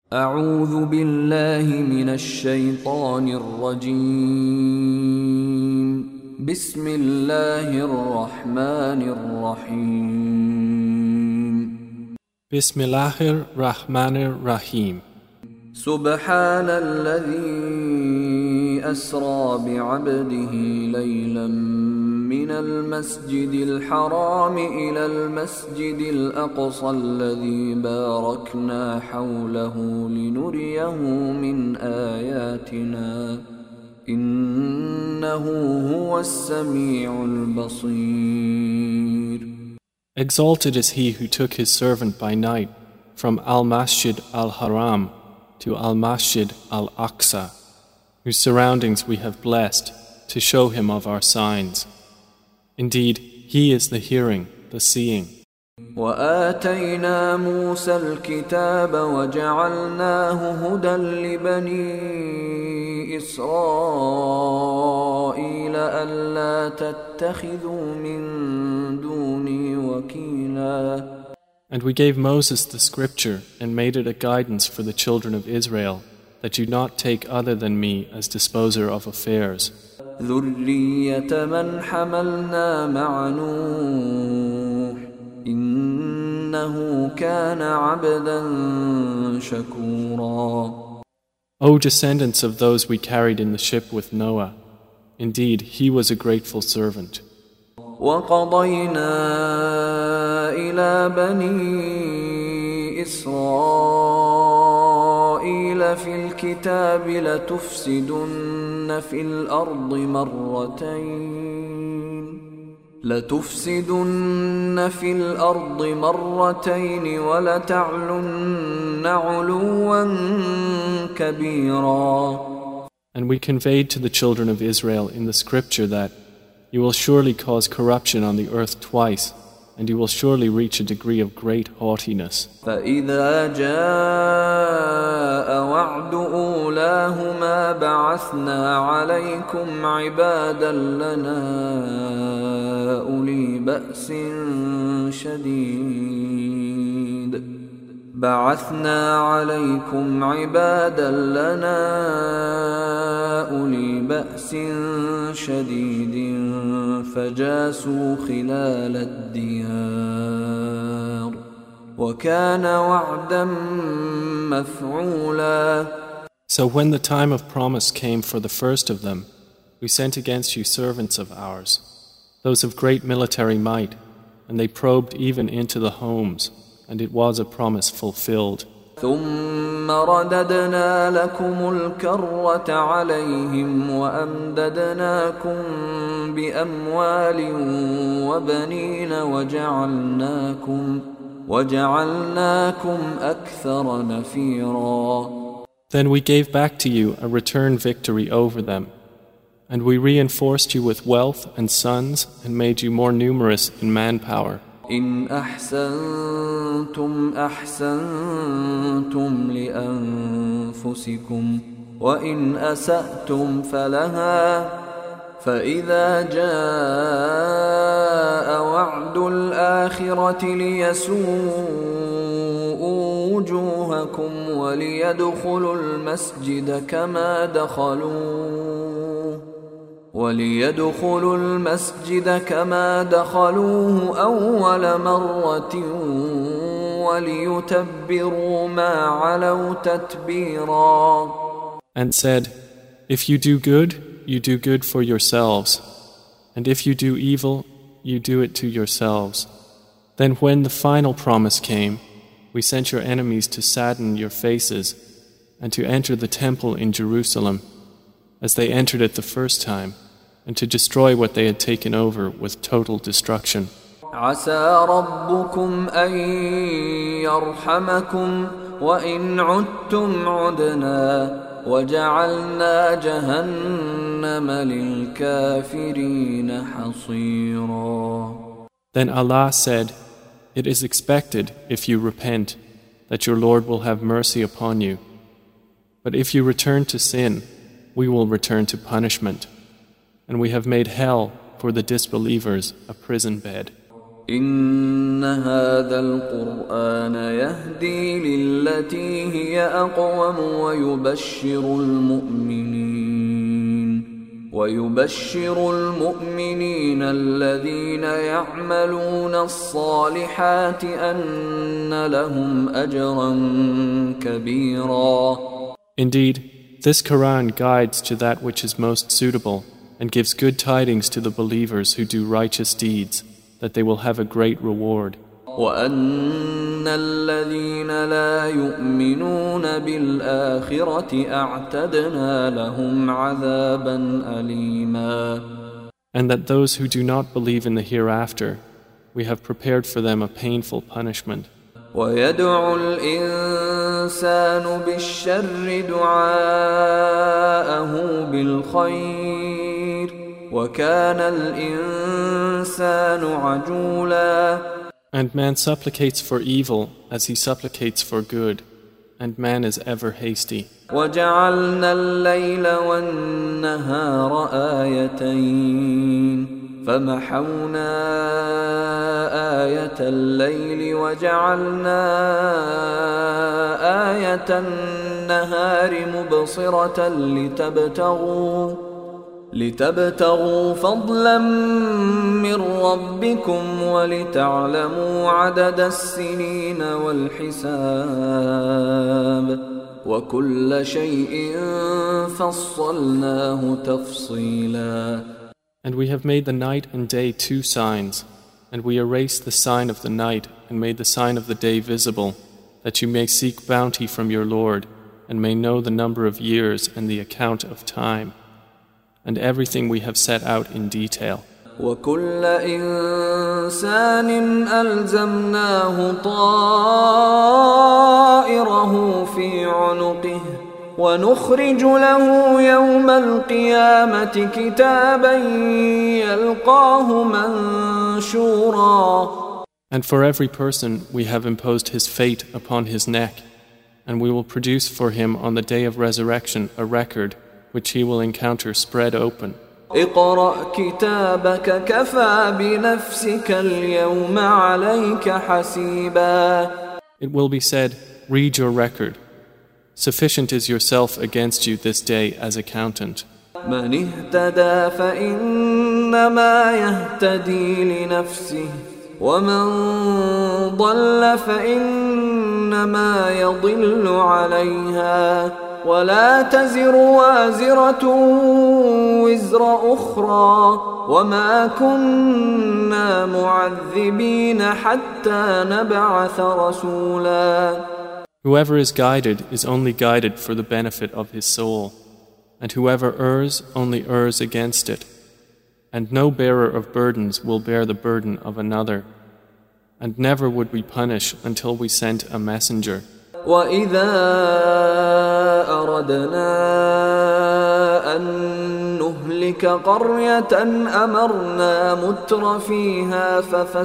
أعوذ بالله من الشيطان الرجيم بسم الله الرحمن الرحيم Bismillahir Rahmanir Rahim. سبحان الذي أسرى بعبده ليلا من المسجد الحرام إلى المسجد الأقصى الذي باركنا حوله لنريه من آياتنا إنه هو السميع البصير. Exalted is he who took his servant by night from Al-Masjid Al-Haram to Al-Masjid Al-Aqsa, whose surroundings we have blessed to show him of our signs. Indeed, he is the hearing, the seeing. وآتينا موسى الكتاب وجعلناه هدى لبني إسرائيل ألا تتخذوا من دوني وكيلا. And we gave Moses the scripture and made it a guidance for the children of Israel, that you not take other than me as disposer of affairs. ذرية من حملنا مع نوح إنه كان عبدا شكورا. O descendants of those we carried in the ship with Noah, indeed he was a grateful servant. وقضينا إلى بني إسرائيل في الكتاب لتفسدن في الأرض مرتين ولتعلن علوا كبيرا. And we conveyed to the children of Israel in the scripture that you will surely cause corruption on the earth twice, and you will surely reach a degree of great haughtiness. فإذا جاء وعد أولاهما بعثنا عليكم عبادا لنا أولي بأس شديد فجاسوا خلال الديار وكان وعدا مفعولا. So when the time of promise came for the first of them, we sent against you servants of ours, those of great military might, and they probed even into the homes, and it was a promise fulfilled. ثم رددنا لكم الكرة عليهم وأمددناكم بأموال وبنين وجعلناكم أكثر نفيرا. Then we gave back to you a return victory over them, and we reinforced you with wealth and sons and made you more numerous in manpower. إن أحسنتم أحسنتم لأنفسكم وإن أسأتم فلها فإذا جاء وعد الآخرة ليسوءوا وجوهكم وليدخلوا المسجد كما دخلوه أول مرة وليتبروا ما علوا تتبيرا. And said, if you do good, you do good for yourselves, and if you do evil, you do it to yourselves. Then when the final promise came, we sent your enemies to sadden your faces and to enter the temple in Jerusalem as they entered it the first time, and to destroy what they had taken over with total destruction. عسى ربكم أن يرحمكم وإن عدتم عدنا وجعلنا جهنم للكافرين حصيرا. Then Allah said, it is expected, if you repent, that your Lord will have mercy upon you. But if you return to sin, we will return to punishment. And we have made hell for the disbelievers a prison bed. إن هذا القرآن يهدي للتي هي أقوم ويبشر المؤمنين الذين يعملون الصالحات أن لهم أجرا كبيرا. Indeed, this Quran guides to that which is most suitable and gives good tidings to the believers who do righteous deeds, that they will have a great reward. وَأَنَّ الَّذِينَ لَا يُؤْمِنُونَ بِالْآخِرَةِ أَعْتَدْنَا لَهُمْ عَذَابًا أَلِيمًا. And that those who do not believe in the hereafter, we have prepared for them a painful punishment. وَيَدْعُ الْإِنسَانُ بِالشَّرِّ دُعَاءَهُ بِالْخَيْرِ وَكَانَ الْإِنسَانُ عَجُولًا. And man supplicates for evil as he supplicates for good, and man is ever hasty. وَجَعَلْنَا اللَّيْلَ وَالنَّهَارَ آيَتَيْنِ فَمَحَوْنَا آيَةَ اللَّيْلِ وَجَعَلْنَا آيَةَ النَّهَارِ مُبْصِرَةً لتبتغوا فضلا من ربكم ولتعلموا عدد السنين والحساب وكل شيء فصلناه تفصيلا. And we have made the night and day two signs, and we erased the sign of the night and made the sign of the day visible, that you may seek bounty from your Lord and may know the number of years and the account of time. And everything we have set out in detail. وَكُلَّ إِنسَانٍ أَلْزَمْنَاهُ طَائِرَهُ فِي عُنُقِهِ وَنُخْرِجُ لَهُ يَوْمَ الْقِيَامَةِ كِتَابًا يَلْقَاهُ مَنْشُورًا. And for every person we have imposed his fate upon his neck, and we will produce for him on the day of resurrection a record which he will encounter spread open. اقرأ كتابك كفى بنفسك اليوم عليك حسيبا. It will be said, read your record. Sufficient is yourself against you this day as accountant. من اهتدى فإنما يهتدي لنفسه ومن ضل فإنما يضل عليها ولا تزر وازرة وزر أخرى وما كنا معذبين حتى نبعث رسولا. Whoever is guided is only guided for the benefit of his soul, and whoever errs only errs against it. And no bearer of burdens will bear the burden of another, and never would we punish until we sent a messenger. وَإِذَا أَرَدْنَا أَن نُهْلِكَ قَرْيَةً أَمَرْنَا مُتْرَ فِيهَا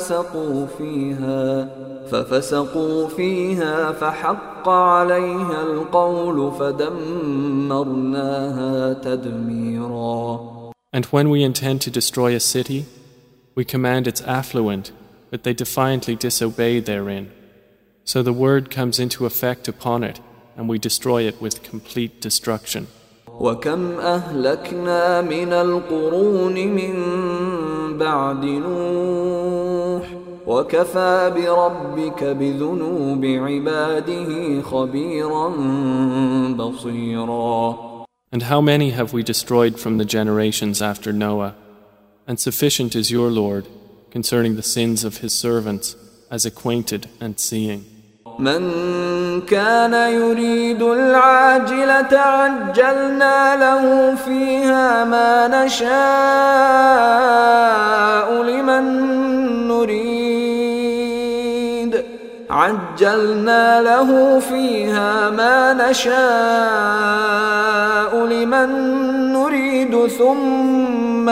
فَفَسَقُوا فِيهَا فَحَقَّ عَلَيْهَا الْقَوْلُ فَدَمَّرْنَاهَا تَدْمِيرًا. And when we intend to destroy a city, we command its affluent, but they defiantly disobey therein. So the word comes into effect upon it, and we destroy it with complete destruction. وَكَمْ أَهْلَكْنَا مِنَ الْقُرُونِ مِنْ بَعْدِ نُوحٍ وَكَفَى بِرَبِّكَ بِذُنُوبِ عِبَادِهِ خَبِيرًا بَصِيرًا. And how many have we destroyed from the generations after Noah? And sufficient is your Lord concerning the sins of his servants, as acquainted and seeing. من كان يريد العاجلة عجلنا له فيها ما نشاء لمن نريد ثم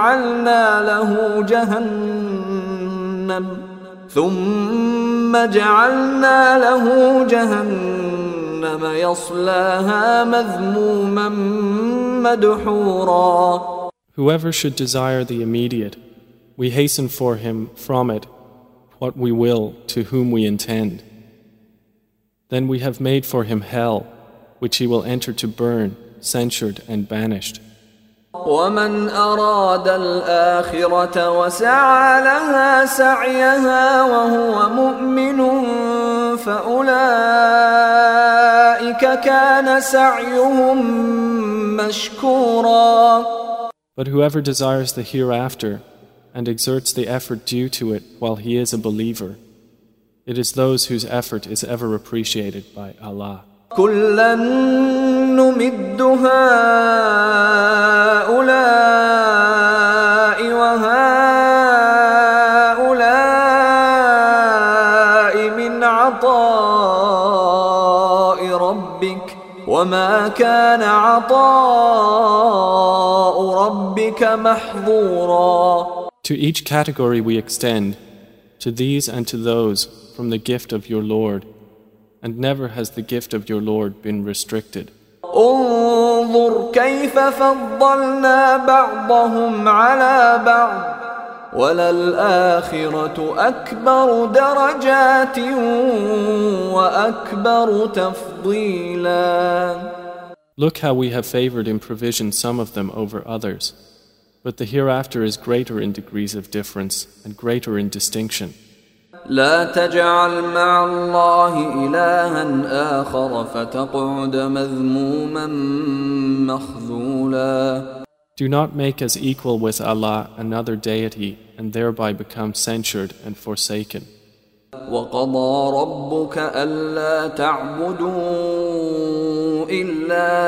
جعلنا له جهنم يصلاها مذموما مدحورا. Whoever should desire the immediate, we hasten for him from it what we will to whom we intend. Then we have made for him hell, which he will enter to burn, censured and banished. ومن أراد الآخرة وسعى لها سعيها وهو مؤمن فأولئك كان سعيهم مشكورا. But whoever desires the hereafter and exerts the effort due to it while he is a believer, it is those whose effort is ever appreciated by Allah. كُلًّا نُمِدُّ هَؤُلَاءِ وَهَؤُلَاءِ مِنْ عَطَاءِ رَبِّكَ وَمَا كَانَ عَطَاءُ رَبِّكَ مَحْظُورًا. To each category we extend, to these and to those, from the gift of your Lord, and never has the gift of your Lord been restricted. انظر كيف فضلنا بعضهم على بعض وللآخرة أكبر درجات وأكبر تفضيلا. Look how we have favored in provision some of them over others, but the hereafter is greater in degrees of difference and greater in distinction. لا تجعل مع الله إلها آخر فتقعد مذموما مخذولا. Do not make as equal with Allah another deity and thereby become censured and forsaken. وقضى ربك ألا تعبدوا إلا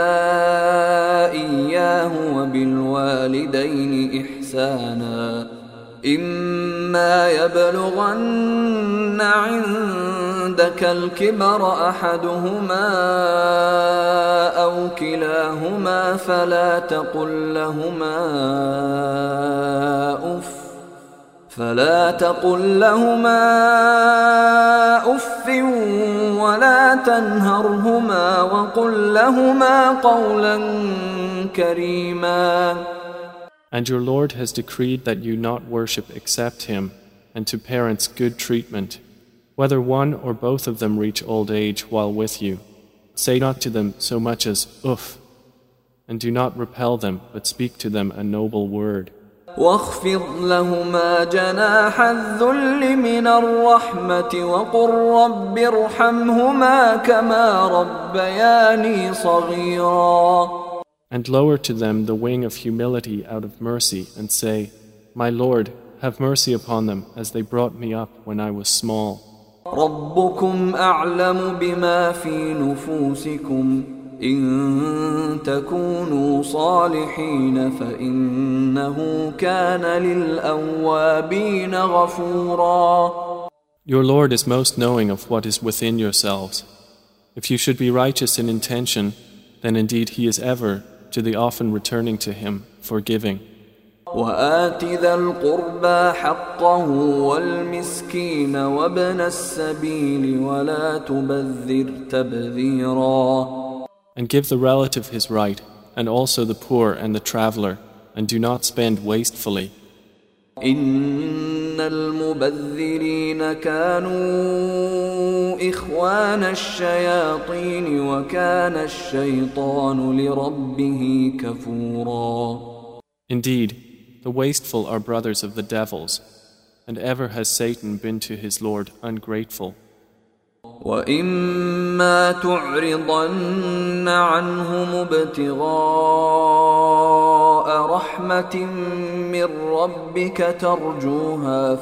إياه وبالوالدين إحسانا إما يبلغن عندك الكبر أحدهما أو كلاهما فلا تقل لهما أف ولا تنهرهما وقل لهما قولا كريما. And your Lord has decreed that you not worship except Him, and to parents good treatment, whether one or both of them reach old age while with you. Say not to them so much as uff, and do not repel them, but speak to them a noble word. واخفض لهما جناح الذل من الرحمة وقل رب ارحمهما كما ربياني صغيرا. And lower to them the wing of humility out of mercy, and say, My Lord, have mercy upon them as they brought me up when I was small. ربكم أعلم بما في نفوسكم إن تكونوا صالحين فإنه كان للأوابين غفورا. Your Lord is most knowing of what is within yourselves. If you should be righteous in intention, then indeed He is ever, to the often returning to Him, forgiving. وآت ذا القربى حقه والمسكين وابن السبيل ولا تبذر تبذيرا. And give the relative his right, and also the poor and the traveler, and do not spend wastefully. إن المبذرين كانوا إخوان الشياطين وكان الشيطان لربه كفورا. Indeed, the wasteful are brothers of the devils, and ever has Satan been to his Lord ungrateful. وَإِمَّا تُعْرِضَنَّ عَنْهُمُ ابْتِغَاءَ رَحْمَةٍ مِّن رَّبِّكَ تَرْجُوهَا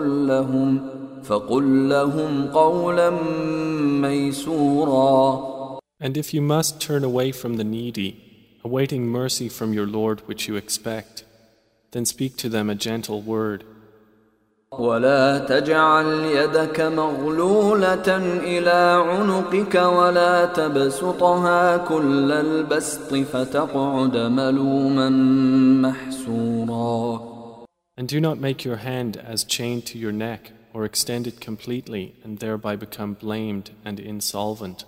فَقُل لَّهُمْ قَوْلًا مَّيْسُورًا. And if you must turn away from the needy, awaiting mercy from your Lord which you expect, then speak to them a gentle word. ولا تجعل يدك مغلولة إلى عنقك ولا تبسطها كل البسط فتقعد ملوما محسورا. And do not make your hand as chained to your neck or extend it completely and thereby become blamed and insolvent.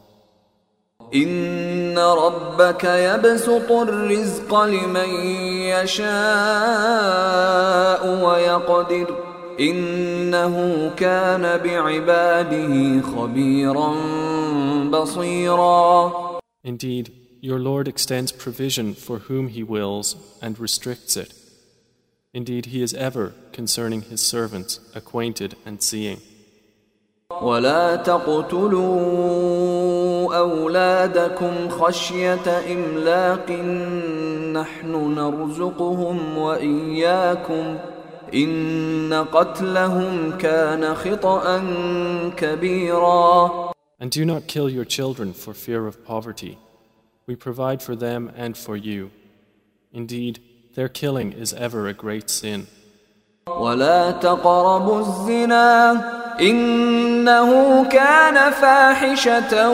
إن ربك يبسط الرزق لمن يشاء ويقدر إنه كان بعباده خبيرا بصيرا. Indeed, your Lord extends provision for whom He wills and restricts it. Indeed, He is ever, concerning His servants, acquainted and seeing. ولا تقتلوا أولادكم خشية إملاق نحن نرزقهم وإياكم إن قتلهم كان خطأ كبيرا. And do not kill your children for fear of poverty. We provide for them and for you. Indeed, their killing is ever a great sin. ولا تقربوا الزنا إنه كان فاحشة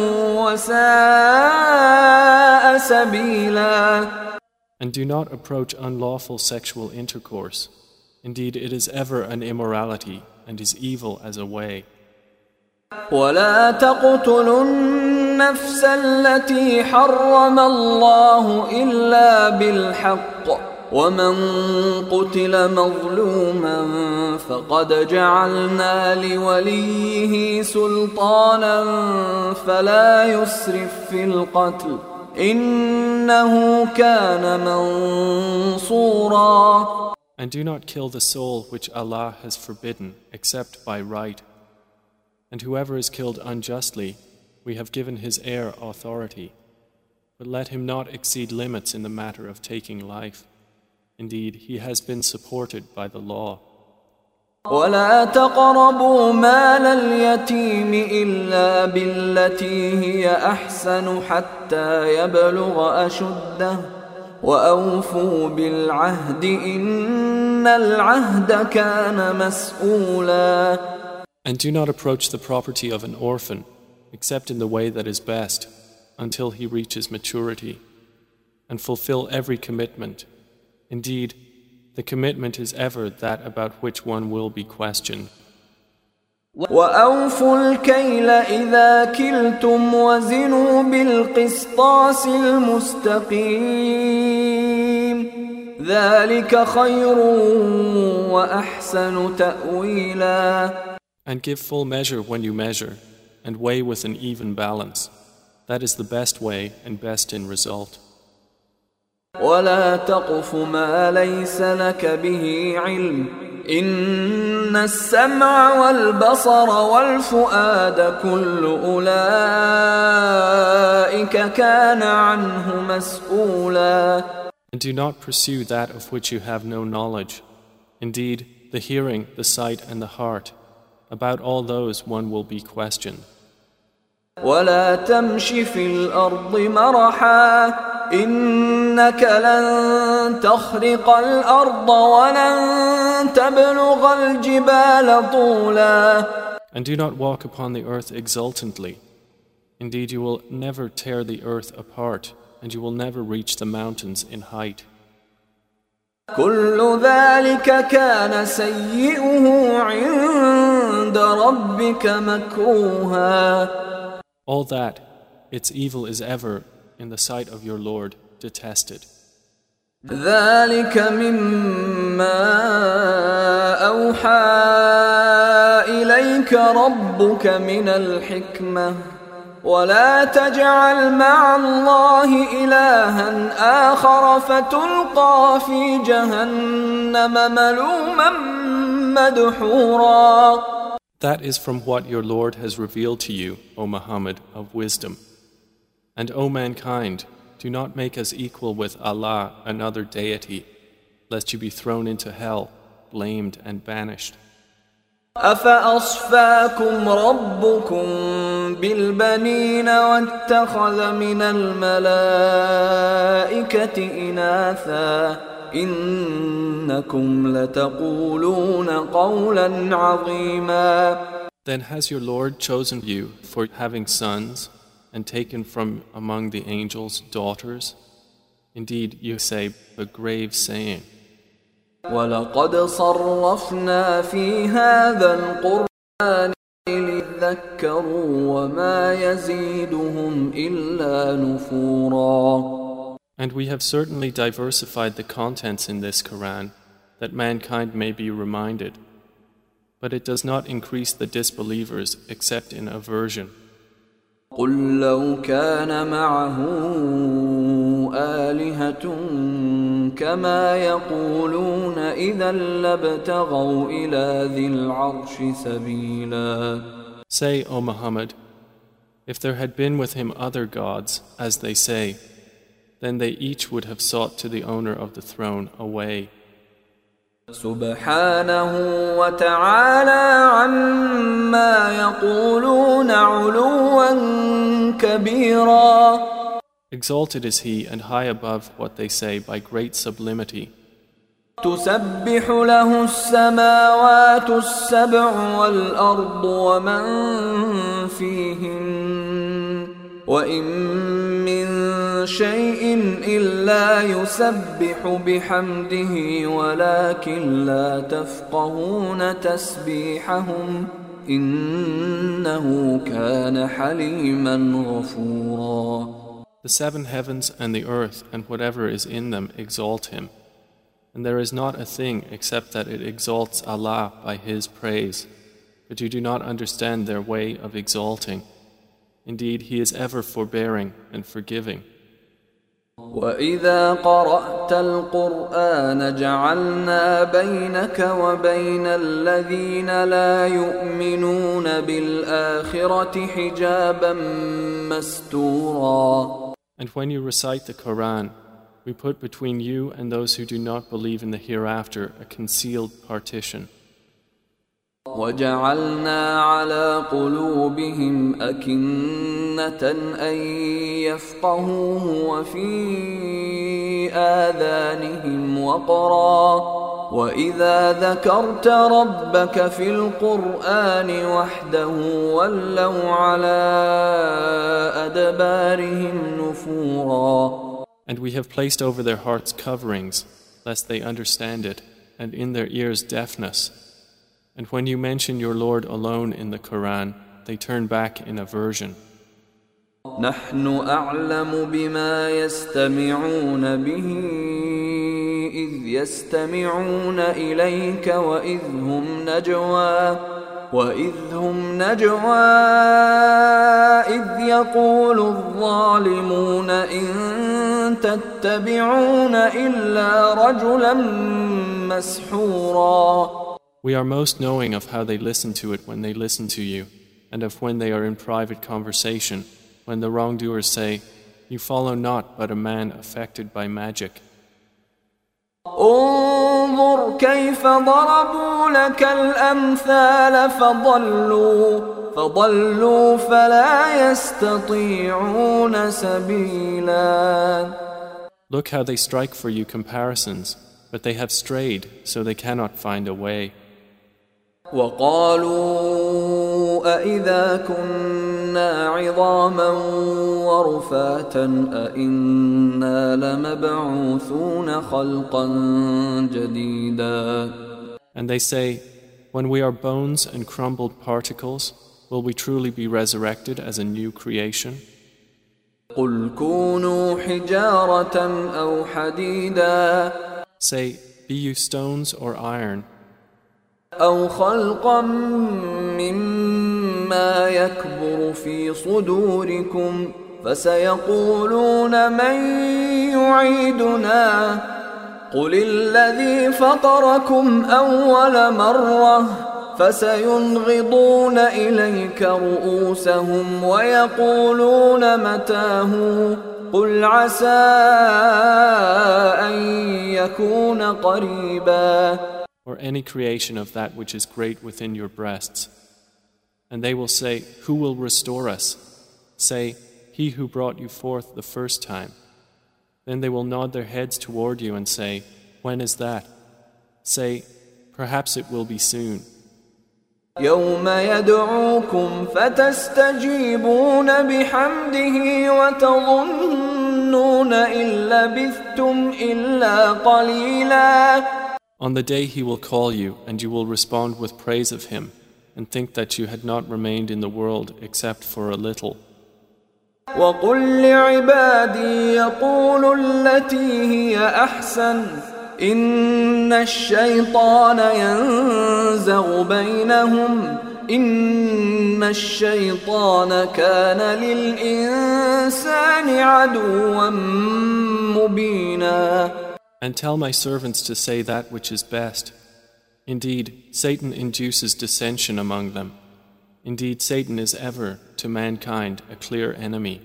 وساء سبيلا. And do not approach unlawful sexual intercourse. Indeed, it is ever an immorality and is evil as a way. ولا تقتلوا النفس التي حرم الله إلا بالحق ومن قتل مظلوما فقد جعلنا لوليه سلطانا فلا يسرف في القتل إنه كان منصورا. And do not kill the soul which Allah has forbidden except by right. And whoever is killed unjustly, we have given his heir authority. But let him not exceed limits in the matter of taking life. Indeed, he has been supported by the law. ولا تقربوا مال اليتيم إلا بالتي هي أحسن حتى يبلغ أشده وأوفوا بالعهد إن العهد كان مسؤولا. And do not approach the property of an orphan except in the way that is best until he reaches maturity, and fulfill every commitment. Indeed, the commitment is ever that about which one will be questioned. وَأَوْفُوا الْكَيْلَ إِذَا كِلْتُمْ وَزِنُوا بِالْقِسْطَاسِ الْمُسْتَقِيمِ ذَلِكَ خَيْرٌ وَأَحْسَنُ تَأْوِيلًا. And give full measure when you measure, and weigh with an even balance. That is the best way and best in result. ولا تقف ما ليس لك به علم إن السمع والبصر والفؤاد كل أولئك كان عنه مسؤولا. And do not pursue that of which you have no knowledge. Indeed, the hearing, the sight, and the heart, about all those one will be questioned. ولا تمش في الأرض مرحا إنك لن تخرق الأرض ولن تبلغ الجبال طولا. And do not walk upon the earth exultantly. Indeed, you will never tear the earth apart, and you will never reach the mountains in height. كل ذلك كان سيئه عند ربك مكروها. All that, its evil is ever, in the sight of your Lord, detested. ذلك مما أوحى إليك ربك من الحكمة ولا تجعل مع الله إلها آخر فتلقى في جهنم ملوما مدحورا. That is from what your Lord has revealed to you, O Muhammad, of wisdom. And O mankind, do not make us equal with Allah, another deity, lest you be thrown into hell, blamed and banished. أفأصفاكم ربكم بالبنين واتخذ من الملائكة إناثا إنكم لتقولون قولا عظيما. Then has your Lord chosen you for having sons and taken from among the angels daughters? Indeed, you say a grave saying. وَلَقَدْ صَرَّفْنَا فِي هَذَا الْقُرْآنِ لِيَذَّكَّرُوا وَمَا يَزِيدُهُمْ إِلَّا نُفُورًا. And we have certainly diversified the contents in this Quran, that mankind may be reminded, but it does not increase the disbelievers except in aversion. قل لو كان معه آلهة كما يقولون إذا لابتغوا إلى ذي العرش سبيلا. Say, O Muhammad, if there had been with him other gods, as they say, then they each would have sought to the owner of the throne a way. سبحانه وتعالى عما يقولون علوا كبيرا. Exalted is he and high above what they say by great sublimity. تسبح له السماوات السبع والأرض ومن فيهن وإن من شيء إلا يسبح بحمده ولكن لا تفقهون تسبيحهم إنه كان حليما غفورا. The seven heavens and the earth and whatever is in them exalt him. And there is not a thing except that it exalts Allah by His praise, but you do not understand their way of exalting. Indeed, He is ever forbearing and forgiving. وَإِذَا قَرَأْتَ الْقُرْآنَ جَعَلْنَا بَيْنَكَ وَبَيْنَ الَّذِينَ لَا يُؤْمِنُونَ بِالْآخِرَةِ حِجَابًا مَسْتُورًا. And when you recite the Quran, we put between you and those who do not believe in the hereafter a concealed partition. وَجَعَلْنَا عَلَى قُلُوبِهِمْ أَكِنَّةً أَن يَفْقَهُوهُ وَفِي آذَانِهِمْ وَقْرًا وَإِذَا ذَكَرْتَ رَبَّكَ فِي الْقُرْآنِ وَحْدَهُ وَلَّوْا عَلَى أَدْبَارِهِمْ نُفُورًا. And we have placed over their hearts coverings, lest they understand it, and in their ears deafness. And when you mention your Lord alone in the Quran, they turn back in aversion. نحن أعلم بما يستمعون به إذ يستمعون إليك وإذ هم نجوى إذ يقول الظالمون إن تتبعون إلا رجلا مسحورا. We are most knowing of how they listen to it when they listen to you, and of when they are in private conversation, when the wrongdoers say, "You follow not but a man affected by magic." انظر كيف ضربوا لك الأمثال فضلوا فلا يستطيعون سبيلا. Look how they strike for you comparisons, but they have strayed, so they cannot find a way. وقالوا أإذا كنا عظاما ورفاتا أإنا لمبعوثون خلقا جديدا. And they say, when we are bones and crumbled particles, will we truly be resurrected as a new creation? قل كونوا حجارة أو حديدا. Say, be you stones or iron, أو خلقا مما يكبر في صدوركم فسيقولون من يعيدنا قل الذي فطركم أول مرة فسينغضون إليك رؤوسهم ويقولون متاه قل عسى أن يكون قريبا. or any creation of that which is great within your breasts. And they will say, who will restore us? Say, he who brought you forth the first time. Then they will nod their heads toward you and say, when is that? Say, perhaps it will be soon. يوم يدعوكم فتستجيبون بحمده وتظنون إن لبثتم إلا قليلا. On the day he will call you, and you will respond with praise of him, and think that you had not remained in the world except for a little. وَقُلْ لِعِبَادِي يَقُولُوا الَّتِي هِيَ أَحْسَنُ إن الشيطان ينزغ بينهم إن الشيطان كان للإنسان عدوا مبينا. And tell my servants to say that which is best. Indeed, Satan induces dissension among them. Indeed, Satan is ever, to mankind, a clear enemy.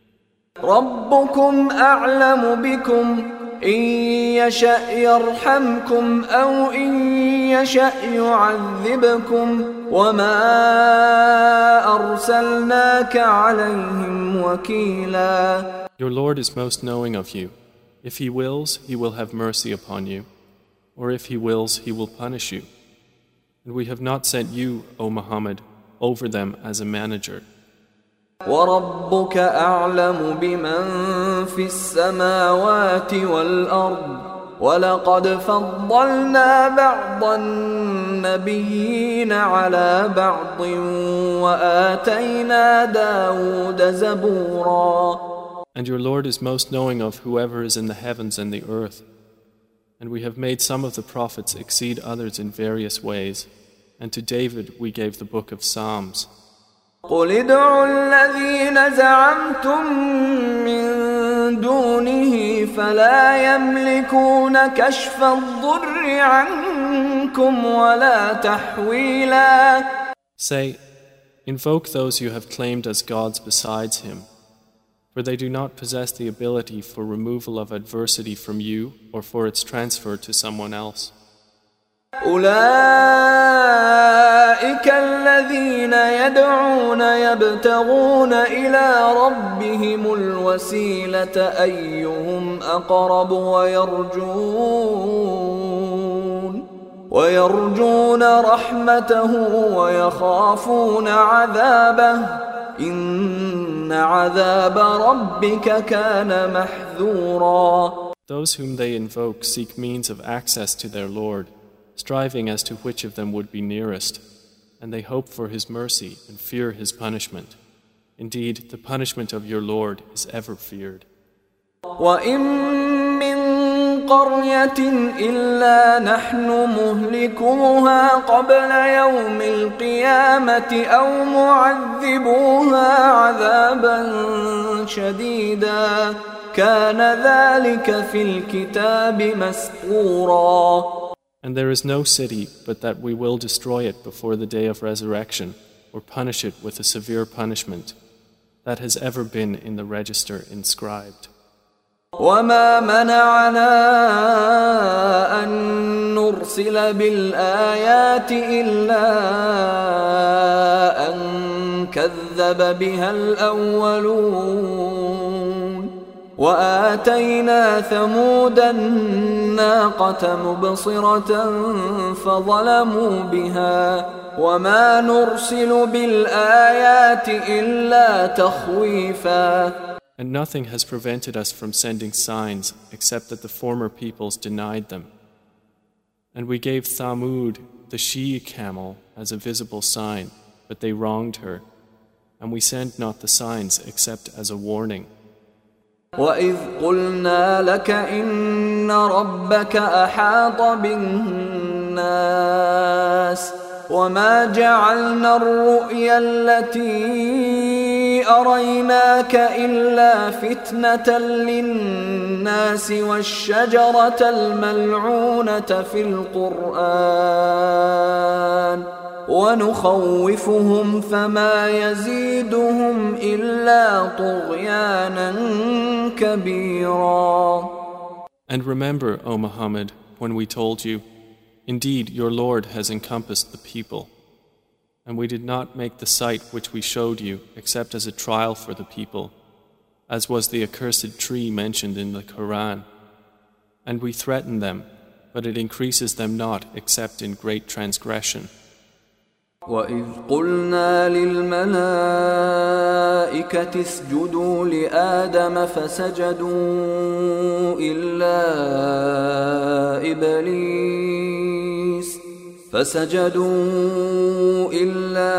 ربكم أعلم بكم إن يشأ يرحمكم أو إن يشأ يعذبكم وما أرسلناك عليهم وكيلا. Your Lord is most knowing of you. If He wills, He will have mercy upon you. Or if He wills, He will punish you. And we have not sent you, O Muhammad, over them as a manager. وَرَبُّكَ أَعْلَمُ بِمَنْ فِي السَّمَاوَاتِ وَالْأَرْضِ وَلَقَدْ فَضَّلْنَا بَعْضَ النَّبِيِّينَ عَلَى بَعْضٍ وَآتَيْنَا دَاوُودَ زَبُورًا. And your Lord is most knowing of whoever is in the heavens and the earth. And we have made some of the prophets exceed others in various ways. And to David we gave the book of Psalms. قُلِ ادْعُوا الَّذِينَ زَعَمْتُم مِّن دُونِهِ فَلَا يَمْلِكُونَ كَشْفَ الضُّرِّ عَنكُمْ وَلَا تَحْوِيلًا. Say, invoke those you have claimed as gods besides Him, for they do not possess the ability for removal of adversity from you or for its transfer to someone else. أولئك الذين يدعون يبتغون إلى ربهم الوسيلة أيهم أقرب ويرجون رحمته ويخافون عذابه إن عذاب ربك كان محذورا. Those whom they invoke seek means of access to their Lord, striving as to which of them would be nearest, and they hope for His mercy and fear His punishment. Indeed, the punishment of your Lord is ever feared. وَإِن مِّن قَرْيَةٍ إِلَّا نَحْنُ مُهْلِكُوهَا قَبْلَ يَوْمِ الْقِيَامَةِ أَوْ مُعَذِّبُوهَا عَذَابًا شَدِيدًا كَانَ ذَلِكَ فِي الْكِتَابِ مَسْطُورًا. And there is no city but that we will destroy it before the day of resurrection or punish it with a severe punishment. That has ever been in the register inscribed. وَمَا مَنَعَنَا أَن نُرْسِلَ بِالْآيَاتِ إِلَّا أَن كَذَّبَ بِهَا الْأَوَّلُونَ وآتينا ثمود الناقة مبصرة فظلموا بها وما نرسل بالآيات إلا تخويفا. And nothing has prevented us from sending signs except that the former peoples denied them. And we gave Thamud, the she-camel, as a visible sign, but they wronged her. And we send not the signs except as a warning. وَإِذْ قُلْنَا لَكَ إِنَّ رَبَّكَ أَحَاطَ بِالنَّاسِ وَمَا جَعَلْنَا الرُّؤْيَا الَّتِي أَرَيْنَاكَ إِلَّا فِتْنَةً لِلنَّاسِ وَالشَّجَرَةَ الْمَلْعُونَةَ فِي الْقُرْآنِ وَنُخَوِّفُهُمْ فَمَا يَزِيدُهُمْ إِلَّا طُغْيَانًا كَبِيرًا. And remember, O Muhammad, when we told you, indeed your Lord has encompassed the people. And we did not make the sight which we showed you except as a trial for the people, as was the accursed tree mentioned in the Quran. And we threaten them, but it increases them not except in great transgression. وَإِذْ قُلْنَا لِلْمَلَائِكَةِ اسْجُدُوا لِآدَمَ فَسَجَدُوا إِلَّا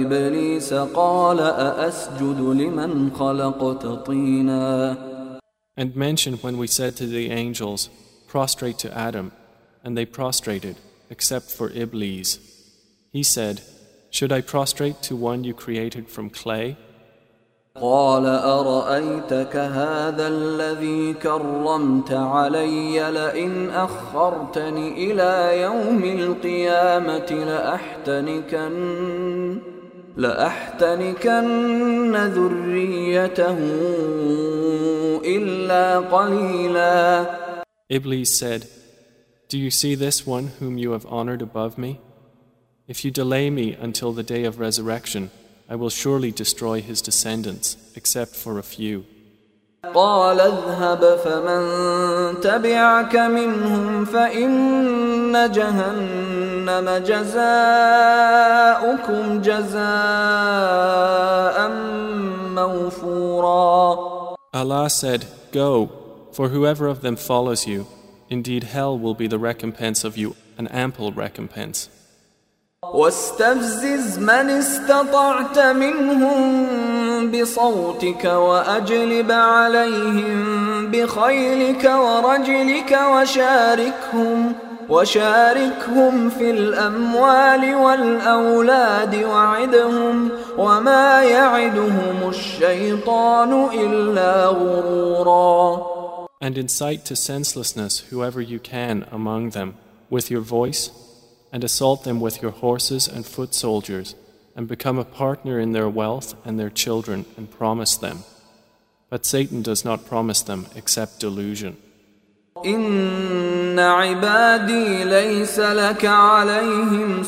إِبْلِيسَ قَالَ أَأَسْجُدُ لِمَنْ خَلَقْتَ طِينًا. And mention when we said to the angels, prostrate to Adam, and they prostrated, except for Iblis. He said, should I prostrate to one you created from clay? قال أرأيتك هذا الذي كرمت علي لئن أخرتني إلى يوم القيامة لأحتنكن ذريته إلا قليلا. Iblis said, do you see this one whom you have honored above me? If you delay me until the day of resurrection, I will surely destroy his descendants, except for a few. قال اذهب فمن تبعك منهم فإن جهنم جزاؤكم جزاء موفورا. Allah said, go, for whoever of them follows you, indeed hell will be the recompense of you, an ample recompense. واستفزز من استطعت منهم بصوتك وأجلب عليهم بخيلك ورجلك وشاركهم في الأموال والأولاد وعدهم وما يعدهم الشيطان إلا غرورا. And incite to senselessness whoever you can among them with your voice, and assault them with your horses and foot soldiers, and become a partner in their wealth and their children, and promise them. But Satan does not promise them except delusion. إن عبادي ليس لك عليهم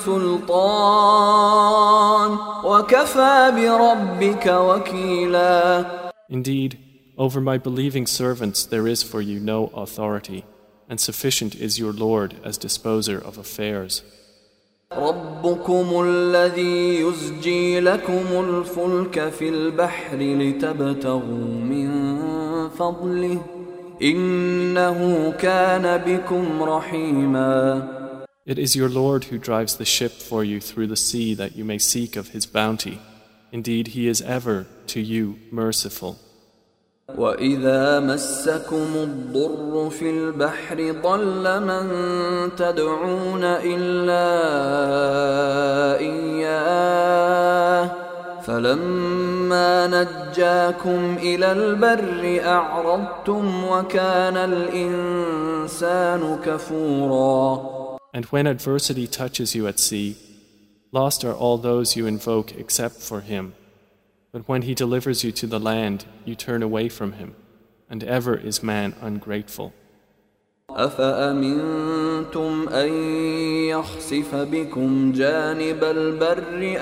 سلطان وكفى بربك وكيلا. Indeed, over my believing servants there is for you no authority, and sufficient is your Lord as disposer of affairs. ربكم الذي يزجي لكم الفلك في البحر لتبتغوا من فضله إنه كان بكم رحيما. It is your Lord who drives the ship for you through the sea that you may seek of his bounty. Indeed, he is ever to you merciful. وَإِذَا مَسَّكُمُ الضُّرُّ فِي الْبَحْرِ ضَلَّ مَن تَدْعُونَ إِلَّا إِيَّاهُ فَلَمَّا نَجَّاكُمْ إِلَى الْبَرِّ أَعْرَضْتُمْ وَكَانَ الْإِنسَانُ كَفُورًا. And when adversity touches you at sea, lost are all those you invoke except for him. But when he delivers you to the land, you turn away from him, and ever is man ungrateful. أَفَأَمِنْتُمْ أَنْ يَخْسِفَ بِكُمْ جَانِبَ الْبَرِّ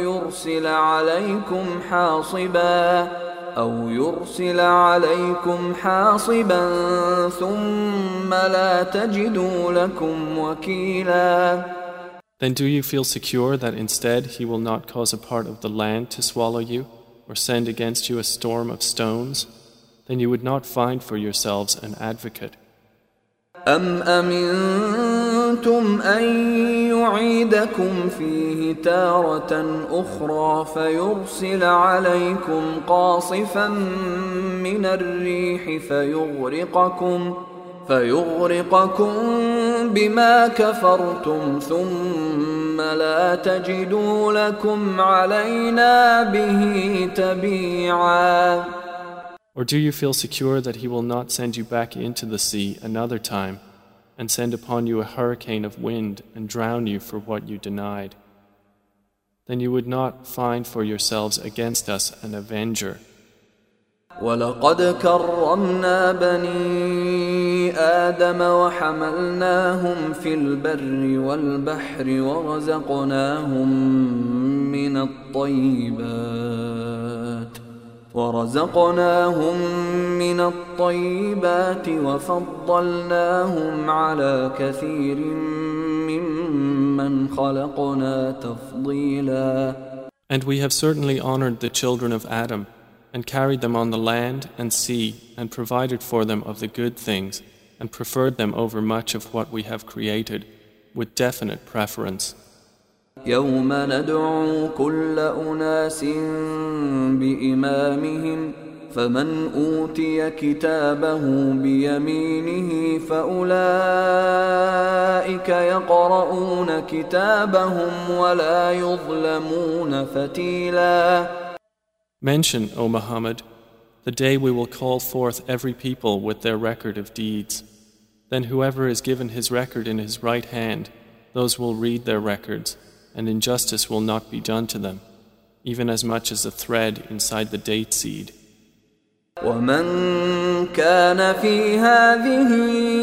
أَوْ يُرْسِلَ عَلَيْكُمْ حَاصِبًا ثُمَّ لَا تَجِدُوا لَكُمْ وَكِيلًا. Then do you feel secure that instead he will not cause a part of the land to swallow you, or send against you a storm of stones? Then you would not find for yourselves an advocate. أَمْ أَمِنْتُمْ أَنْ يُعِيدَكُمْ فِيهِ تَارَةً أُخْرَى فَيُرْسِلَ عَلَيْكُمْ قَاصِفًا مِنَ الرِّيحِ فيغرقكم بما كفرتم ثم لا تجدوا لكم علينا به تبيعا. Or do you feel secure that he will not send you back into the sea another time and send upon you a hurricane of wind and drown you for what you denied? Then you would not find for yourselves against us an avenger. وَلَقَدْ كَرَّمْنَا بَنِي آدَمَ وَحَمَلْنَاهُمْ فِي الْبَرِّ وَالْبَحْرِ ورزقناهم من الطيبات وفضلناهم على كثير ممن خلقنا تفضيلا. And we have certainly honored the children of Adam and carried them on the land and sea and provided for them of the good things and preferred them over much of what we have created with definite preference. يوم ندعو كل أناس بإمامهم فمن أوتي كتابه بيمينه فأولئك يقرؤون كتابهم ولا يظلمون فتيلا. Mention, O Muhammad, the day we will call forth every people with their record of deeds. Then whoever is given his record in his right hand, those will read their records, and injustice will not be done to them, even as much as a thread inside the date seed. ومن كان في هذه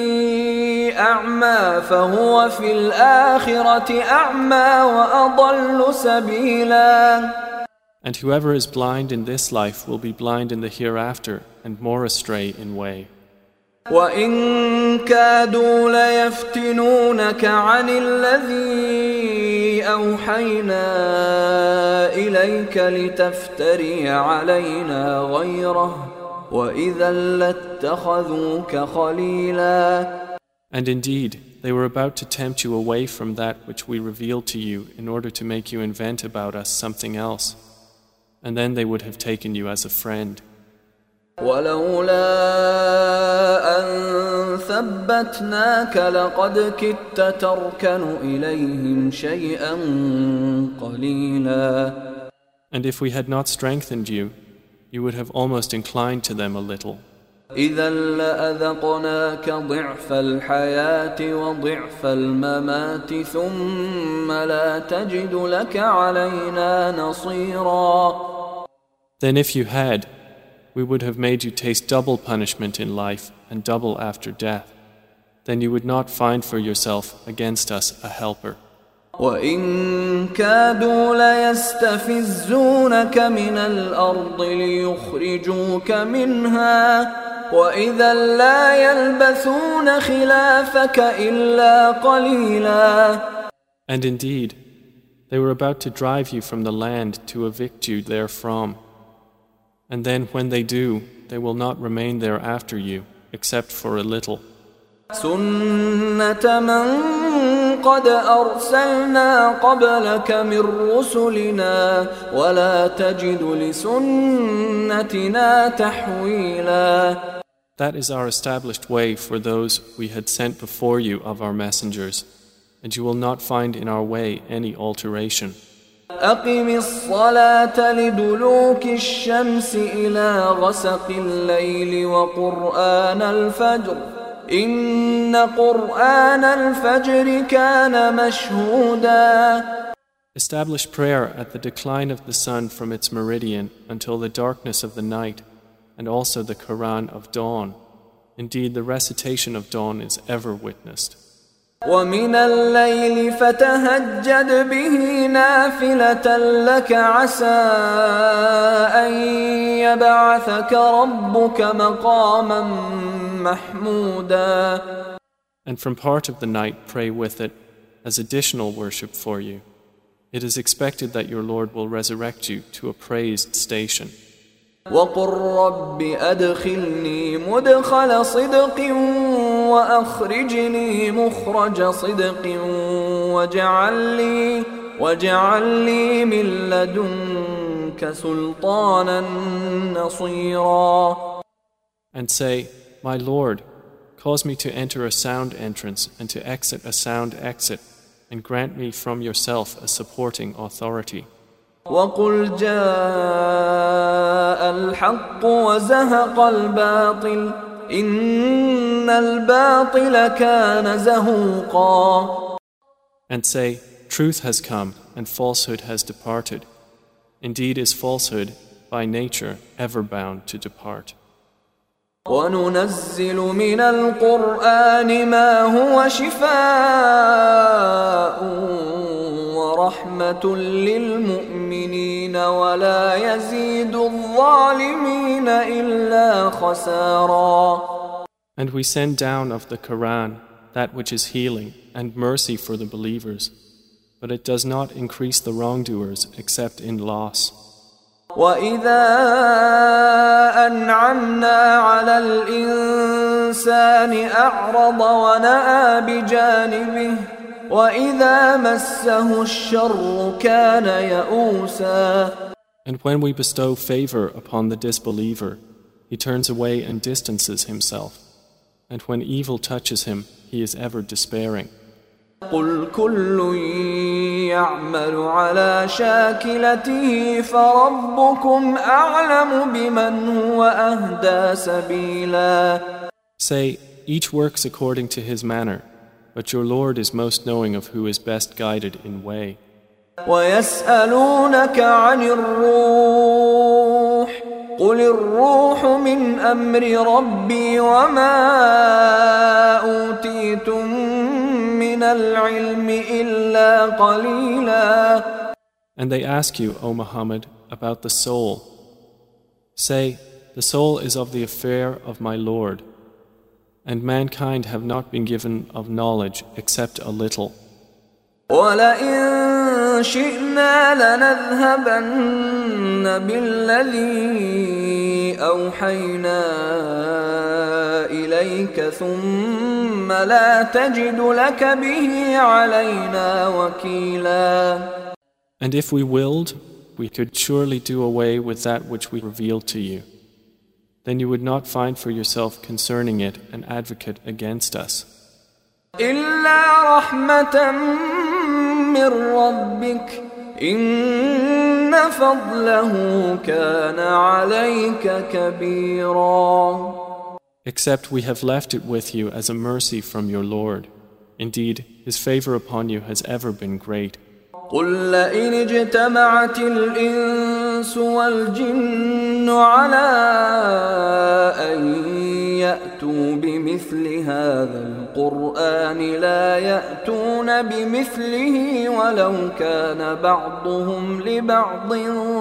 أعمى فهو في الآخرة أعمى وأضل سبيلا. And whoever is blind in this life will be blind in the hereafter and more astray in way. وَإِن كَادُوا لَيَفْتِنُونَكَ عَنِ الَّذِي أَوْحَيْنَا إِلَيْكَ لِتَفْتَرِيَ عَلَيْنَا غَيْرَهُ وَإِذًا لَاتَّخَذُوكَ خَلِيلًا. And indeed, they were about to tempt you away from that which we revealed to you in order to make you invent about us something else. And then they would have taken you as a friend. ولولا أن ثبتناك لقد كدت تركن إليهم شيئا قليلا. And if we had not strengthened you, you would have almost inclined to them a little. إذا لأذقناك ضعف الحياة وضعف الممات ثم لا تجد لك علينا نصيرا. Then if you had, we would have made you taste double punishment in life and double after death. Then you would not find for yourself against us a helper. وَإِن كَادُوا لَيَسْتَفِزُّونَكَ مِنَ الْأَرْضِ لِيُخْرِجُوكَ مِنْهَا وَإِذًا لَا يَلْبَثُونَ خِلَافَكَ إِلَّا قَلِيلًا. And indeed, they were about to drive you from the land to evict you therefrom. And then when they do, they will not remain there after you, except for a little. سُنَّةَ مَنْ قَدْ أَرْسَلْنَا قَبْلَكَ مِنْ رُسُلِنَا وَلَا تَجِدُ لِسُنَّتِنَا تَحْوِيلًا. That is our established way for those we had sent before you of our messengers, and you will not find in our way any alteration. أقم الصلاة لدلوك الشمس إلى غسق الليل وقرآن الفجر إن قرآن الفجر كان مشهودا. Establish prayer at the decline of the sun from its meridian until the darkness of the night, and also the Quran of dawn. Indeed, the recitation of dawn is ever witnessed. وَمِنَ اللَّيْلِ فَتَهَجَّدْ بِهِ نَافِلَةً لَكَ عَسَىٰ أَن يَبْعَثَكَ رَبُّكَ مَقَامًا مَحْمُودًا. And from part of the night pray with it as additional worship for you. It is expected that your Lord will resurrect you to a praised station. وَقُلْ رَبِّ أَدْخِلْنِي مُدْخَلَ صِدْقٍ وَأَخْرِجْنِي مُخْرَجَ صِدْقٍ وَاجْعَلْ لِي مِنْ لَدُنْكَ سُلْطَانًا نَصِيرًا. And say, My Lord, cause me to enter a sound entrance and to exit a sound exit, and grant me from yourself a supporting authority. وَقُلْ جَاءَ الْحَقُّ وَزَهَقَ الْبَاطِلُ إِنَّ الْبَاطِلَ كَانَ زَهُوقًا. And say, Truth has come and falsehood has departed. Indeed is falsehood by nature ever bound to depart. وَنُنَزِّلُ مِنَ الْقُرْآنِ مَا هُوَ شِفَاءٌ وَرَحْمَةٌ لِلْمُؤْمِنِينَ وَلَا يَزِيدُ الظَّالِمِينَ إِلَّا خَسَارًا. And we send down of the Quran that which is healing and mercy for the believers, but it does not increase the wrongdoers except in loss. وَإِذَا أَنْعَمْنَا عَلَى الْإِنسَانِ أَعْرَضَ وَنَأَىٰ بِجَانِبِهِ وَإِذَا مَسَّهُ الشَّرُّ كَانَ يَئُوسًا. And when we bestow favor upon the disbeliever, he turns away and distances himself. And when evil touches him, he is ever despairing. قل كل يعمل على شاكلته فربكم أعلم بمن هو أهدى سبيلا. Say, each works according to his manner, but your Lord is most knowing of who is best guided in way. ويسألونك عن الروح قل الروح من أمر ربي وما أوتيتم من العلم إلا قليلا. And they ask you, O Muhammad, about the soul. Say, the soul is of the affair of my Lord, and mankind have not been given of knowledge except a little. وَلَئِن شِئْنَا لَنَذْهَبَنَّ بِالَّذِي أَوْحَيْنَا إِلَيْكَ ثُمَّ لَا تَجِدُ لَكَ بِهِ عَلَيْنَا وَكِيلًا. And if we willed, we could surely do away with that which we revealed to you. Then you would not find for yourself concerning it an advocate against us. إِلَّا رَحْمَةً مِّن رَّبِّكَ إِنَّ فَضْلَهُ كَانَ عَلَيْكَ كَبِيرًا. Except we have left it with you as a mercy from your Lord. Indeed, His favor upon you has ever been great. قُل لَّئِنِ اجْتَمَعَتِ الْإِنسُ وَالْجِنُّ عَلَىٰ أَن يَأْتُوا بِمِثْلِ هَٰذَا الْقُرْآنِ لَا يَأْتُونَ بِمِثْلِهِ وَلَوْ كَانَ بَعْضُهُمْ لِبَعْضٍ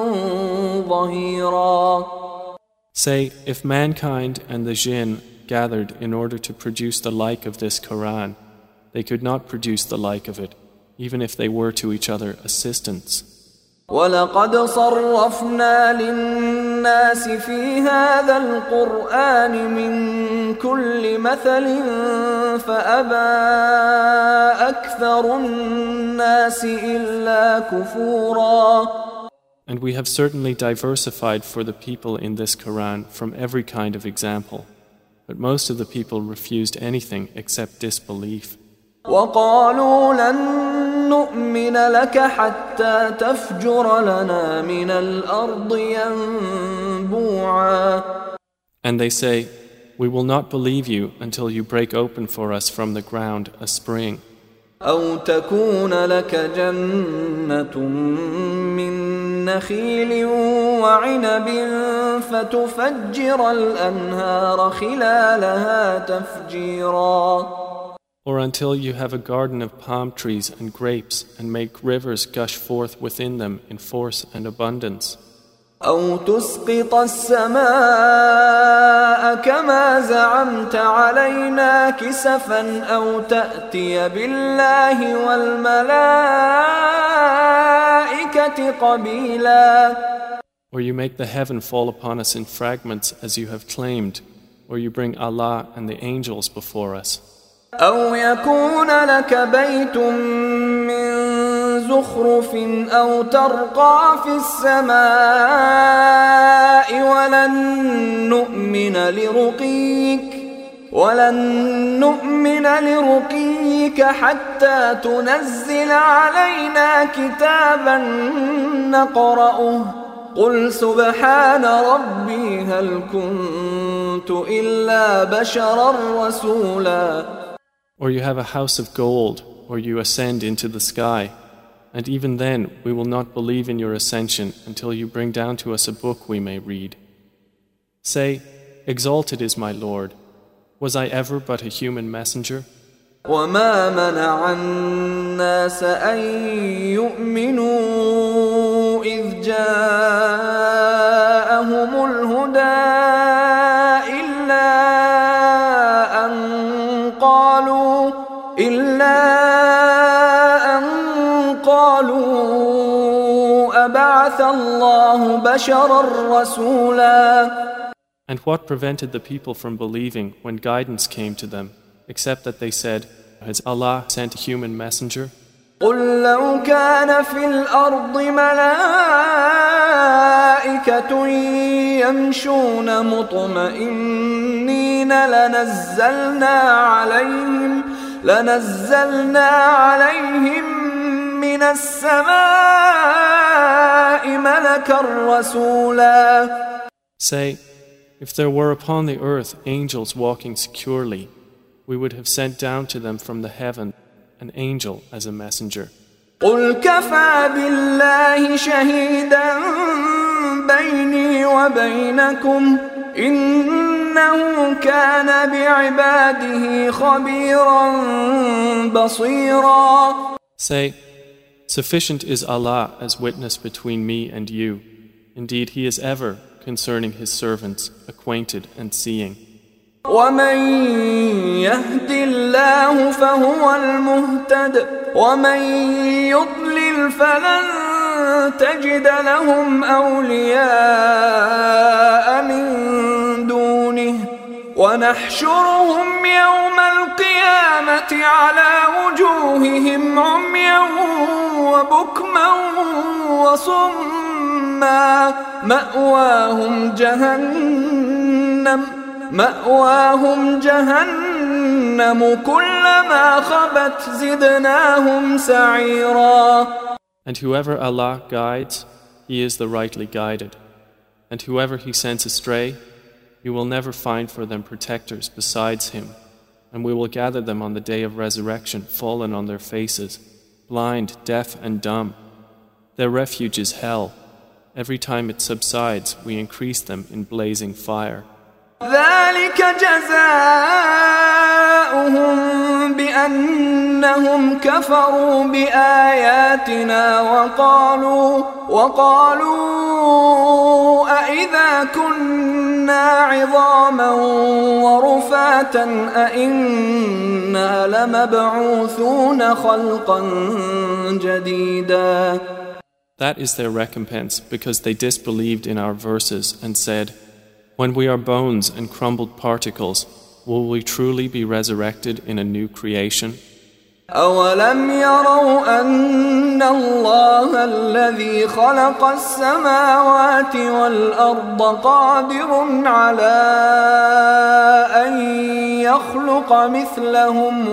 ظَهِيرًا. Say, if mankind and the jinn gathered in order to produce the like of this Quran, they could not produce the like of it, even if they were to each other assistants. وَلَقَدْ صَرَّفْنَا لِلنَّاسِ فِي هَذَا الْقُرْآنِ مِنْ كُلِّ مَثَلٍ فَأَبَى أَكْثَرُ النَّاسِ إِلَّا كُفُورًا. And we have certainly diversified for the people in this Quran from every kind of example, but most of the people refused anything except disbelief. وَقَالُوا لَن نُّؤْمِنَ لَكَ حَتَّى تَفْجُرَ لَنَا مِنَ الْأَرْضِ يَنبُوعًا. And they say, we will not believe you until you break open for us from the ground a spring. أَوْ تَكُونَ لَكَ جَنَّةٌ مِّن نَّخِيلٍ وَعِنَبٍ فَتُفَجِّرَ الْأَنْهَارَ خِلَالَهَا تَفْجِيرًا. Or until you have a garden of palm trees and grapes and make rivers gush forth within them in force and abundance. أَوْ تُسْقِطَ السَّمَاءَ كَمَا زَعَمْتَ عَلَيْنَا كِسَفًا أَوْ تَأْتِيَ بِاللَّهِ وَالْمَلَائِكَةِ قَبِيلًا. Or you make the heaven fall upon us in fragments as you have claimed, or you bring Allah and the angels before us. أَوْ يَكُونَ لَكَ بَيْتٌ مِّن زُخْرُفٍ أَوْ تَرْقَىٰ فِي السَّمَاءِ وَلَن نُّؤْمِنَ لِرُقِيِّكَ حَتَّىٰ تُنَزِّلَ عَلَيْنَا كِتَابًا نَّقْرَؤُهُ قُلْ سُبْحَانَ رَبِّي هَلْ كُنتُ إِلَّا بَشَرًا رَّسُولًا. Or you have a house of gold, or you ascend into the sky, and even then we will not believe in your ascension until you bring down to us a book we may read. Say, exalted is my Lord. Was I ever but a human messenger? وَمَا مَنَعَ النَّاسَ أَن يُؤْمِنُوا إِذْ جَاءَهُمُ الْهُدَىٰ إِلَّا أَن قَالُوا أَبَعَثَ اللَّهُ بَشَرًا رَّسُولًا. And what prevented the people from believing when guidance came to them, except that they said, has Allah sent a human messenger? قل لو كان في الأرض ملائكة يمشون مطمئنين لنزلنا عليهم من السماء ملكا رسولا. Say, if there were upon the earth angels walking securely, we would have sent down to them from the heaven an angel as a messenger. قل كفى بالله شهيدا بيني وبينكم إنه كان بعباده خبيرا بصيرا. Say, sufficient is Allah as witness between me and you. Indeed, He is ever, concerning His servants, acquainted and seeing. ومن يهد الله فهو المهتد ومن يضلل فلن تجد لهم أولياء من دونه ونحشرهم يوم القيامة على وجوههم عميا وبكما وصما مأواهم جهنم كلما خبت زدناهم سعيرا. And whoever Allah guides, he is the rightly guided. And whoever He sends astray, He will never find for them protectors besides Him. And we will gather them on the day of resurrection, fallen on their faces, blind, deaf and dumb. Their refuge is hell. Every time it subsides, we increase them in blazing fire. ذلك جزاؤهم بأنهم كفروا بآياتنا وقالوا أإذا كنا عظاما ورفاتا أإنا لمبعوثون خلقا جديدا. That is their recompense because they disbelieved in our verses and said, when we are bones and crumbled particles, will we truly be resurrected in a new creation? أَوَلَمْ يَرَوْا أَنَّ اللَّهَ الَّذِي خَلَقَ السَّمَاوَاتِ وَالْأَرْضَ قَادِرٌ عَلَىٰ أَن يَخْلُقَ مِثْلَهُمْ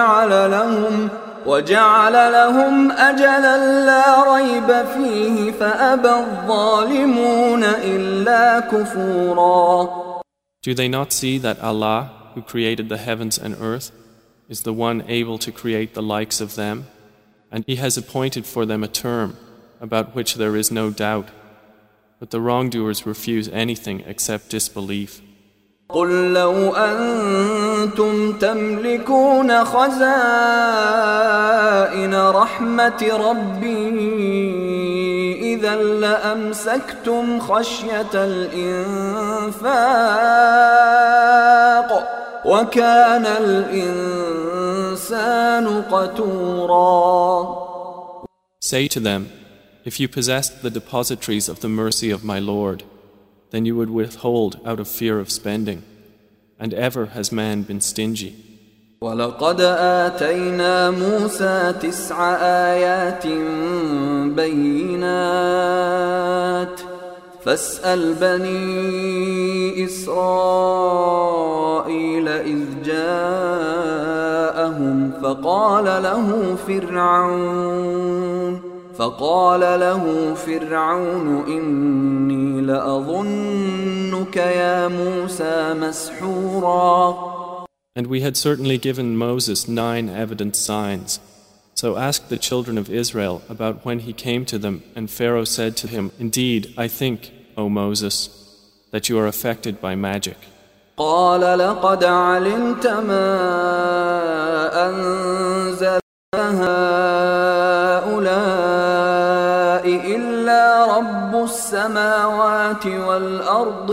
وجعل لهم أجلا لا ريب فيه فأبى الظالمون إلا كفورا. Do they not see that Allah, who created the heavens and earth, is the one able to create the likes of them, and He has appointed for them a term about which there is no doubt, but the wrongdoers refuse anything except disbelief. قل لو أنتم تملكون خزائن رحمة ربي إذا لأمسكتم خشية الإنفاق وكان الإنسان قتورا. Say to them, if you possessed the depositories of the mercy of my Lord, then you would withhold out of fear of spending, and ever has man been stingy. وَلَقَدْ آتَيْنَا مُوسَى 9 آيَاتٍ بَيِّنَاتٍ فَاسْأَلْ بَنِي إِسْرَائِيلَ إِذْ جَاءَهُمْ فقال له فرعون إني لأظنك يا موسى مسحورا. And we had certainly given Moses 9 evident signs. So ask the children of Israel about when he came to them, and Pharaoh said to him, indeed, I think, O Moses, that you are affected by magic. قال لقد علمت ما أنزل هؤلاء إلا رب السماوات والأرض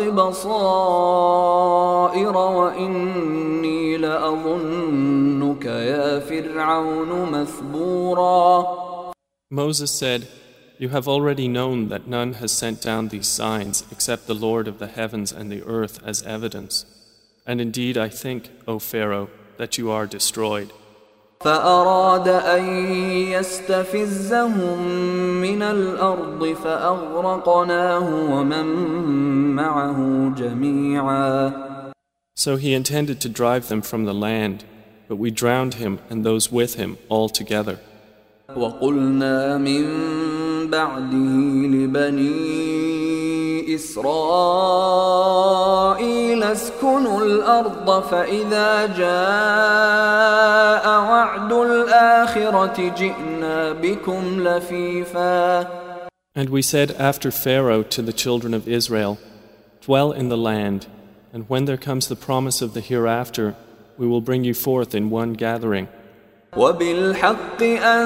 بصائر وإني لأظنك يا فرعون مثبورا. Moses said, you have already known that none has sent down these signs except the Lord of the heavens and the earth as evidence. And indeed I think, O Pharaoh, that you are destroyed. فأراد أن يستفزهم من الأرض فأغرقناه ومن معه جميعا. So he intended to drive them from the land, but we drowned him and those with him all together. وقلنا من بعده لبني إسرائيل اسكنوا الأرض فإذا جاء وعد الآخرة جئنا بكم لفيفا. And we said after Pharaoh to the children of Israel, dwell in the land, and when there comes the promise of the hereafter, we will bring you forth in one gathering. وبالحق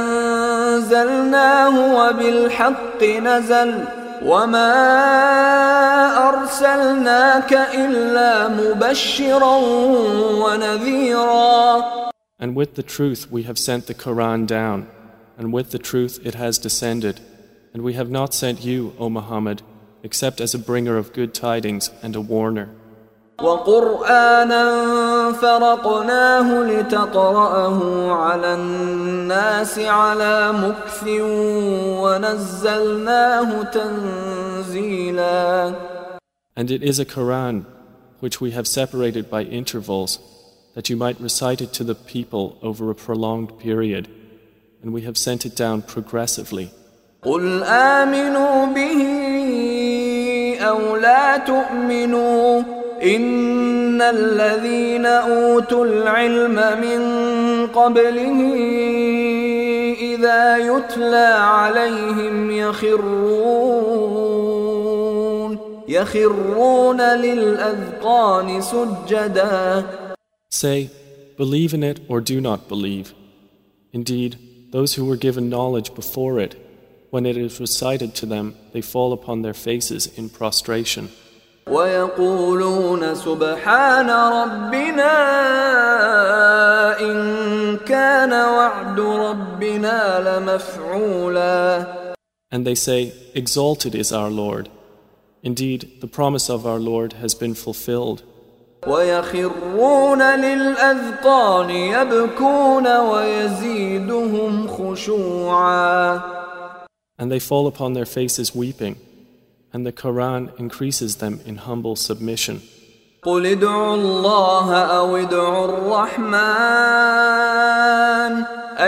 أنزلناه وبالحق نزل وما أرسلناك إلا مبشرا ونذيرا. And with the truth we have sent the Quran down, and with the truth it has descended, and we have not sent you, O Muhammad, except as a bringer of good tidings and a warner. وقرآنا فرقناه لتقرأه على الناس على مكث ونزلناه تنزيلا. And it is a Quran which we have separated by intervals, that you might recite it to the people over a prolonged period, and we have sent it down progressively. قل آمنوا به أو لا تؤمنوا إن الذين أوتوا العلم من قبله إذا يتلى عليهم يخرون للأذقان سجدا. Say, believe in it or do not believe. Indeed, those who were given knowledge before it, when it is recited to them, they fall upon their faces in prostration. ويقولون سبحان ربنا إن كان وعد ربنا لمفعولا. And they say, exalted is our Lord. Indeed, the promise of our Lord has been fulfilled. ويخرون للأذقان يبكون ويزيدهم خشوعا. And they fall upon their faces weeping, and the Quran increases them in humble submission. قل ادعوا الله أو ادعوا الرحمن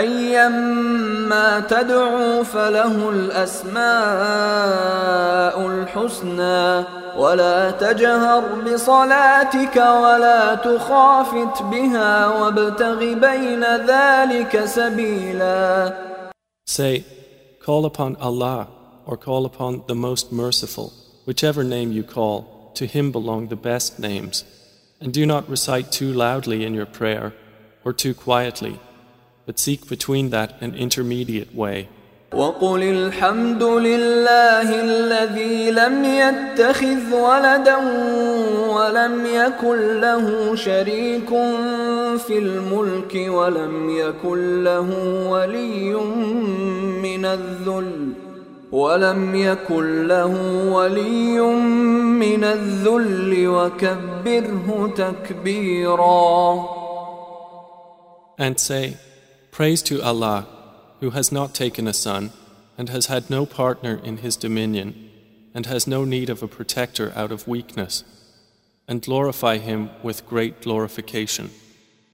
أيما تدعوا فله الأسماء الحسنى ولا تجهر بصلاتك ولا تخافت بها وابتغ بين ذلك سبيلا. Say, call upon Allah or call upon the Most Merciful, whichever name you call, to Him belong the best names. And do not recite too loudly in your prayer or too quietly, but seek between that an intermediate way. وقل الحمد لله الذي لم يتخذ ولدا ولم يكن له شريك في الملك ولم يكن له ولي من الذل وكبره تكبيرا. And say, praise to Allah, who has not taken a son, and has had no partner in His dominion, and has no need of a protector out of weakness, and glorify Him with great glorification.